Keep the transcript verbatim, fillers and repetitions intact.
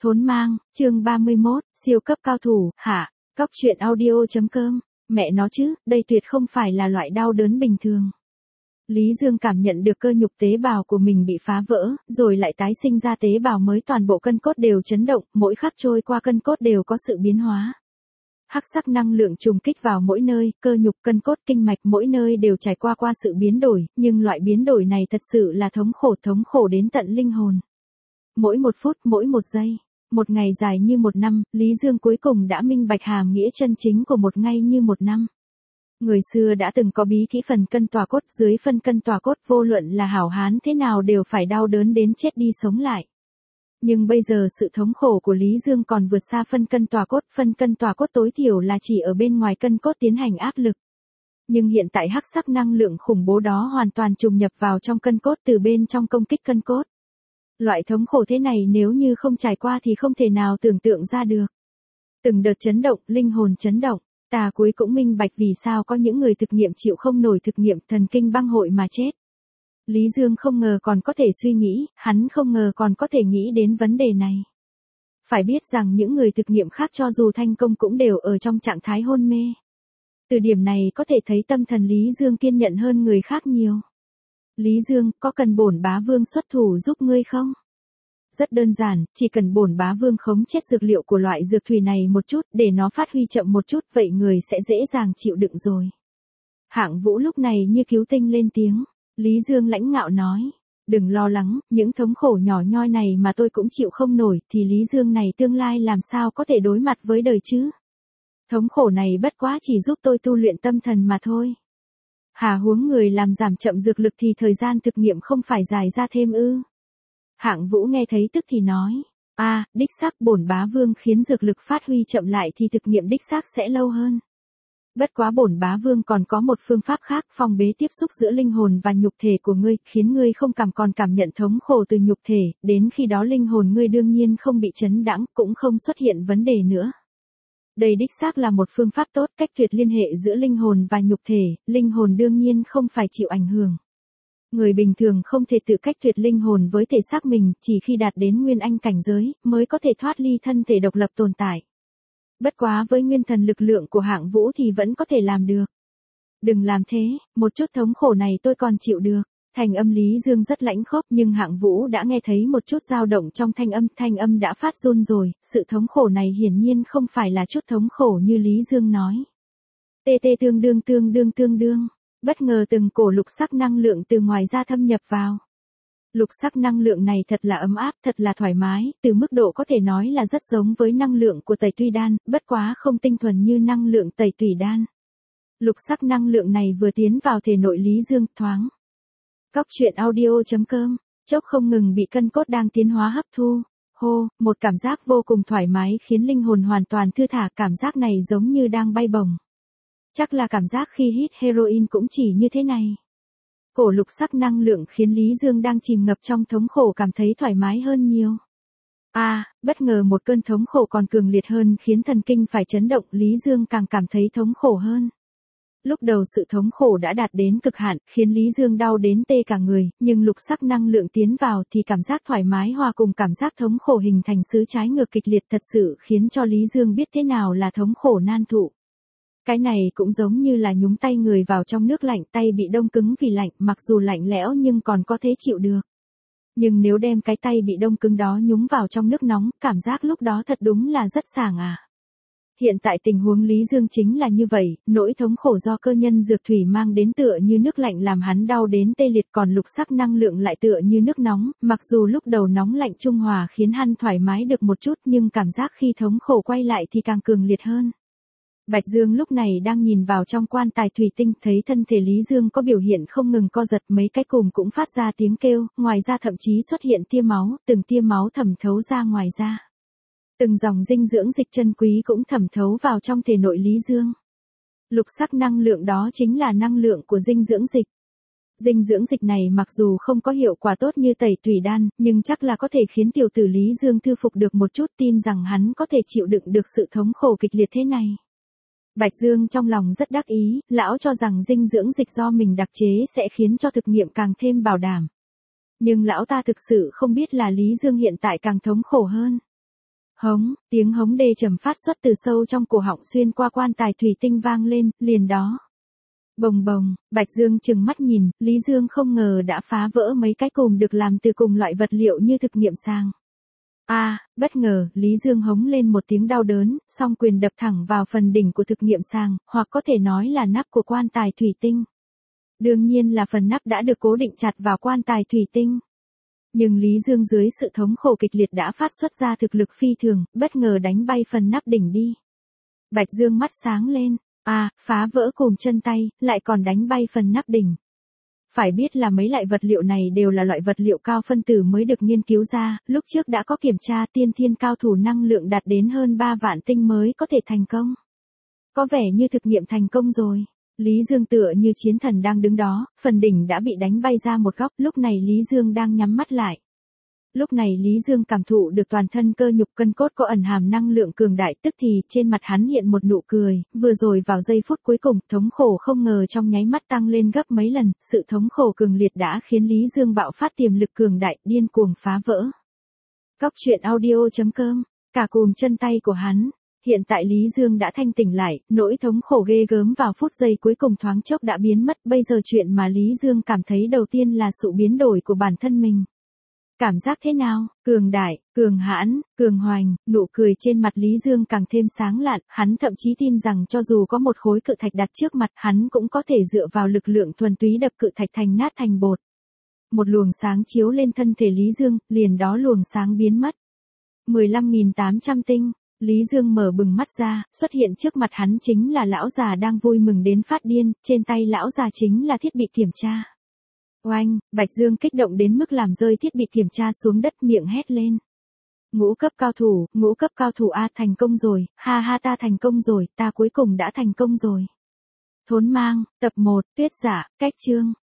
Thốn mang, chương ba mươi mốt, siêu cấp cao thủ, hạ, Cóc truyện audio.com, mẹ nó chứ, đây tuyệt không phải là loại đau đớn bình thường. Lý Dương cảm nhận được cơ nhục tế bào của mình bị phá vỡ, rồi lại tái sinh ra tế bào mới, toàn bộ cân cốt đều chấn động, mỗi khắc trôi qua cân cốt đều có sự biến hóa. Hắc sắc năng lượng trùng kích vào mỗi nơi, cơ nhục, cân cốt, kinh mạch mỗi nơi đều trải qua qua sự biến đổi, nhưng loại biến đổi này thật sự là thống khổ, thống khổ đến tận linh hồn. Mỗi một phút, mỗi một giây, một ngày dài như một năm, Lý Dương cuối cùng đã minh bạch hàm nghĩa chân chính của một ngày như một năm. Người xưa đã từng có bí kỹ phần cân tòa cốt, dưới phân cân tòa cốt vô luận là hảo hán thế nào đều phải đau đớn đến chết đi sống lại. Nhưng bây giờ sự thống khổ của Lý Dương còn vượt xa phân cân tòa cốt, phân cân tòa cốt tối thiểu là chỉ ở bên ngoài cân cốt tiến hành áp lực. Nhưng hiện tại hắc sắc năng lượng khủng bố đó hoàn toàn trùng nhập vào trong cân cốt, từ bên trong công kích cân cốt. Loại thống khổ thế này nếu như không trải qua thì không thể nào tưởng tượng ra được. Từng đợt chấn động, linh hồn chấn động, ta cuối cũng minh bạch vì sao có những người thực nghiệm chịu không nổi thực nghiệm, thần kinh băng hội mà chết. Lý Dương không ngờ còn có thể suy nghĩ, hắn không ngờ còn có thể nghĩ đến vấn đề này. Phải biết rằng những người thực nghiệm khác cho dù thành công cũng đều ở trong trạng thái hôn mê. Từ điểm này có thể thấy tâm thần Lý Dương kiên nhẫn hơn người khác nhiều. Lý Dương, có cần bổn bá vương xuất thủ giúp ngươi không? Rất đơn giản, chỉ cần bổn bá vương khống chết dược liệu của loại dược thủy này một chút, để nó phát huy chậm một chút, vậy người sẽ dễ dàng chịu đựng rồi. Hạng Vũ lúc này như cứu tinh lên tiếng. Lý Dương lãnh ngạo nói, đừng lo lắng, những thống khổ nhỏ nhoi này mà tôi cũng chịu không nổi, thì Lý Dương này tương lai làm sao có thể đối mặt với đời chứ? Thống khổ này bất quá chỉ giúp tôi tu luyện tâm thần mà thôi. Hà huống người làm giảm chậm dược lực thì thời gian thực nghiệm không phải dài ra thêm ư? Hạng Vũ nghe thấy tức thì nói, a, à, đích xác bổn bá vương khiến dược lực phát huy chậm lại thì thực nghiệm đích xác sẽ lâu hơn. Bất quá bổn bá vương còn có một phương pháp khác, phong bế tiếp xúc giữa linh hồn và nhục thể của ngươi, khiến ngươi không cảm còn cảm nhận thống khổ từ nhục thể, đến khi đó linh hồn ngươi đương nhiên không bị chấn đãng, cũng không xuất hiện vấn đề nữa. Đây đích xác là một phương pháp tốt, cách tuyệt liên hệ giữa linh hồn và nhục thể, linh hồn đương nhiên không phải chịu ảnh hưởng. Người bình thường không thể tự cách tuyệt linh hồn với thể xác mình, chỉ khi đạt đến nguyên anh cảnh giới, mới có thể thoát ly thân thể độc lập tồn tại. Bất quá với nguyên thần lực lượng của Hạng Vũ thì vẫn có thể làm được. Đừng làm thế, một chút thống khổ này tôi còn chịu được. Thanh âm Lý Dương rất lãnh khốc, nhưng Hạng Vũ đã nghe thấy một chút dao động trong thanh âm, thanh âm đã phát run rồi, sự thống khổ này hiển nhiên không phải là chút thống khổ như Lý Dương nói. Tê tê tương đương tương đương tương đương, bất ngờ từng cổ lục sắc năng lượng từ ngoài ra thâm nhập vào. Lục sắc năng lượng này thật là ấm áp, thật là thoải mái, từ mức độ có thể nói là rất giống với năng lượng của tẩy tùy đan, bất quá không tinh thuần như năng lượng tẩy tùy đan. Lục sắc năng lượng này vừa tiến vào thể nội Lý Dương, thoáng. Cóc truyện audio.com, chốc không ngừng bị cân cốt đang tiến hóa hấp thu. Hô, một cảm giác vô cùng thoải mái khiến linh hồn hoàn toàn thư thả, cảm giác này giống như đang bay bổng. Chắc là cảm giác khi hít heroin cũng chỉ như thế này. Cổ lục sắc năng lượng khiến Lý Dương đang chìm ngập trong thống khổ cảm thấy thoải mái hơn nhiều. A, à, bất ngờ một cơn thống khổ còn cường liệt hơn khiến thần kinh phải chấn động, Lý Dương càng cảm thấy thống khổ hơn. Lúc đầu sự thống khổ đã đạt đến cực hạn, khiến Lý Dương đau đến tê cả người, nhưng lục sắc năng lượng tiến vào thì cảm giác thoải mái hòa cùng cảm giác thống khổ hình thành xứ trái ngược kịch liệt, thật sự khiến cho Lý Dương biết thế nào là thống khổ nan thụ. Cái này cũng giống như là nhúng tay người vào trong nước lạnh, tay bị đông cứng vì lạnh, mặc dù lạnh lẽo nhưng còn có thể chịu được. Nhưng nếu đem cái tay bị đông cứng đó nhúng vào trong nước nóng, cảm giác lúc đó thật đúng là rất sảng à. Hiện tại tình huống Lý Dương chính là như vậy, nỗi thống khổ do cơ nhân dược thủy mang đến tựa như nước lạnh làm hắn đau đến tê liệt, còn lục sắc năng lượng lại tựa như nước nóng, mặc dù lúc đầu nóng lạnh trung hòa khiến hắn thoải mái được một chút, nhưng cảm giác khi thống khổ quay lại thì càng cường liệt hơn. Bạch Dương lúc này đang nhìn vào trong quan tài thủy tinh, thấy thân thể Lý Dương có biểu hiện không ngừng co giật, mấy cái cùm cũng phát ra tiếng kêu, ngoài ra thậm chí xuất hiện tia máu, từng tia máu thẩm thấu ra ngoài ra. Từng dòng dinh dưỡng dịch chân quý cũng thẩm thấu vào trong thể nội Lý Dương. Lục sắc năng lượng đó chính là năng lượng của dinh dưỡng dịch. Dinh dưỡng dịch này mặc dù không có hiệu quả tốt như tẩy tùy đan, nhưng chắc là có thể khiến tiểu tử Lý Dương thư phục được một chút, tin rằng hắn có thể chịu đựng được sự thống khổ kịch liệt thế này. Bạch Dương trong lòng rất đắc ý, lão cho rằng dinh dưỡng dịch do mình đặc chế sẽ khiến cho thực nghiệm càng thêm bảo đảm. Nhưng lão ta thực sự không biết là Lý Dương hiện tại càng thống khổ hơn. Hống, tiếng hống đê trầm phát xuất từ sâu trong cổ họng xuyên qua quan tài thủy tinh vang lên, liền đó. Bồng bồng, Bạch Dương trừng mắt nhìn, Lý Dương không ngờ đã phá vỡ mấy cái cùm được làm từ cùng loại vật liệu như thực nghiệm sàng. A, à, bất ngờ, Lý Dương hống lên một tiếng đau đớn, song quyền đập thẳng vào phần đỉnh của thực nghiệm sàng, hoặc có thể nói là nắp của quan tài thủy tinh. Đương nhiên là phần nắp đã được cố định chặt vào quan tài thủy tinh. Nhưng Lý Dương dưới sự thống khổ kịch liệt đã phát xuất ra thực lực phi thường, bất ngờ đánh bay phần nắp đỉnh đi. Bạch Dương mắt sáng lên, à, phá vỡ cùm chân tay, lại còn đánh bay phần nắp đỉnh. Phải biết là mấy loại vật liệu này đều là loại vật liệu cao phân tử mới được nghiên cứu ra, lúc trước đã có kiểm tra tiên thiên cao thủ năng lượng đạt đến hơn ba vạn tinh mới có thể thành công. Có vẻ như thực nghiệm thành công rồi. Lý Dương tựa như chiến thần đang đứng đó, phần đỉnh đã bị đánh bay ra một góc, lúc này Lý Dương đang nhắm mắt lại. Lúc này Lý Dương cảm thụ được toàn thân cơ nhục cân cốt có ẩn hàm năng lượng cường đại, tức thì trên mặt hắn hiện một nụ cười, vừa rồi vào giây phút cuối cùng, thống khổ không ngờ trong nháy mắt tăng lên gấp mấy lần, sự thống khổ cường liệt đã khiến Lý Dương bạo phát tiềm lực cường đại, điên cuồng phá vỡ. Cóc truyện audio chấm com, cả cùm chân tay của hắn. Hiện tại Lý Dương đã thanh tỉnh lại, nỗi thống khổ ghê gớm vào phút giây cuối cùng thoáng chốc đã biến mất, bây giờ chuyện mà Lý Dương cảm thấy đầu tiên là sự biến đổi của bản thân mình. Cảm giác thế nào? Cường đại, cường hãn, cường hoành, nụ cười trên mặt Lý Dương càng thêm sáng lạn, hắn thậm chí tin rằng cho dù có một khối cự thạch đặt trước mặt hắn cũng có thể dựa vào lực lượng thuần túy đập cự thạch thành nát thành bột. Một luồng sáng chiếu lên thân thể Lý Dương, liền đó luồng sáng biến mất. mười lăm nghìn tám trăm tinh. Lý Dương mở bừng mắt ra, xuất hiện trước mặt hắn chính là lão già đang vui mừng đến phát điên, trên tay lão già chính là thiết bị kiểm tra. Oanh, Bạch Dương kích động đến mức làm rơi thiết bị kiểm tra xuống đất, miệng hét lên. Ngũ cấp cao thủ, ngũ cấp cao thủ A, thành công rồi, ha ha, ta thành công rồi, ta cuối cùng đã thành công rồi. Thốn mang, tập một, tuyết giả, cách chương.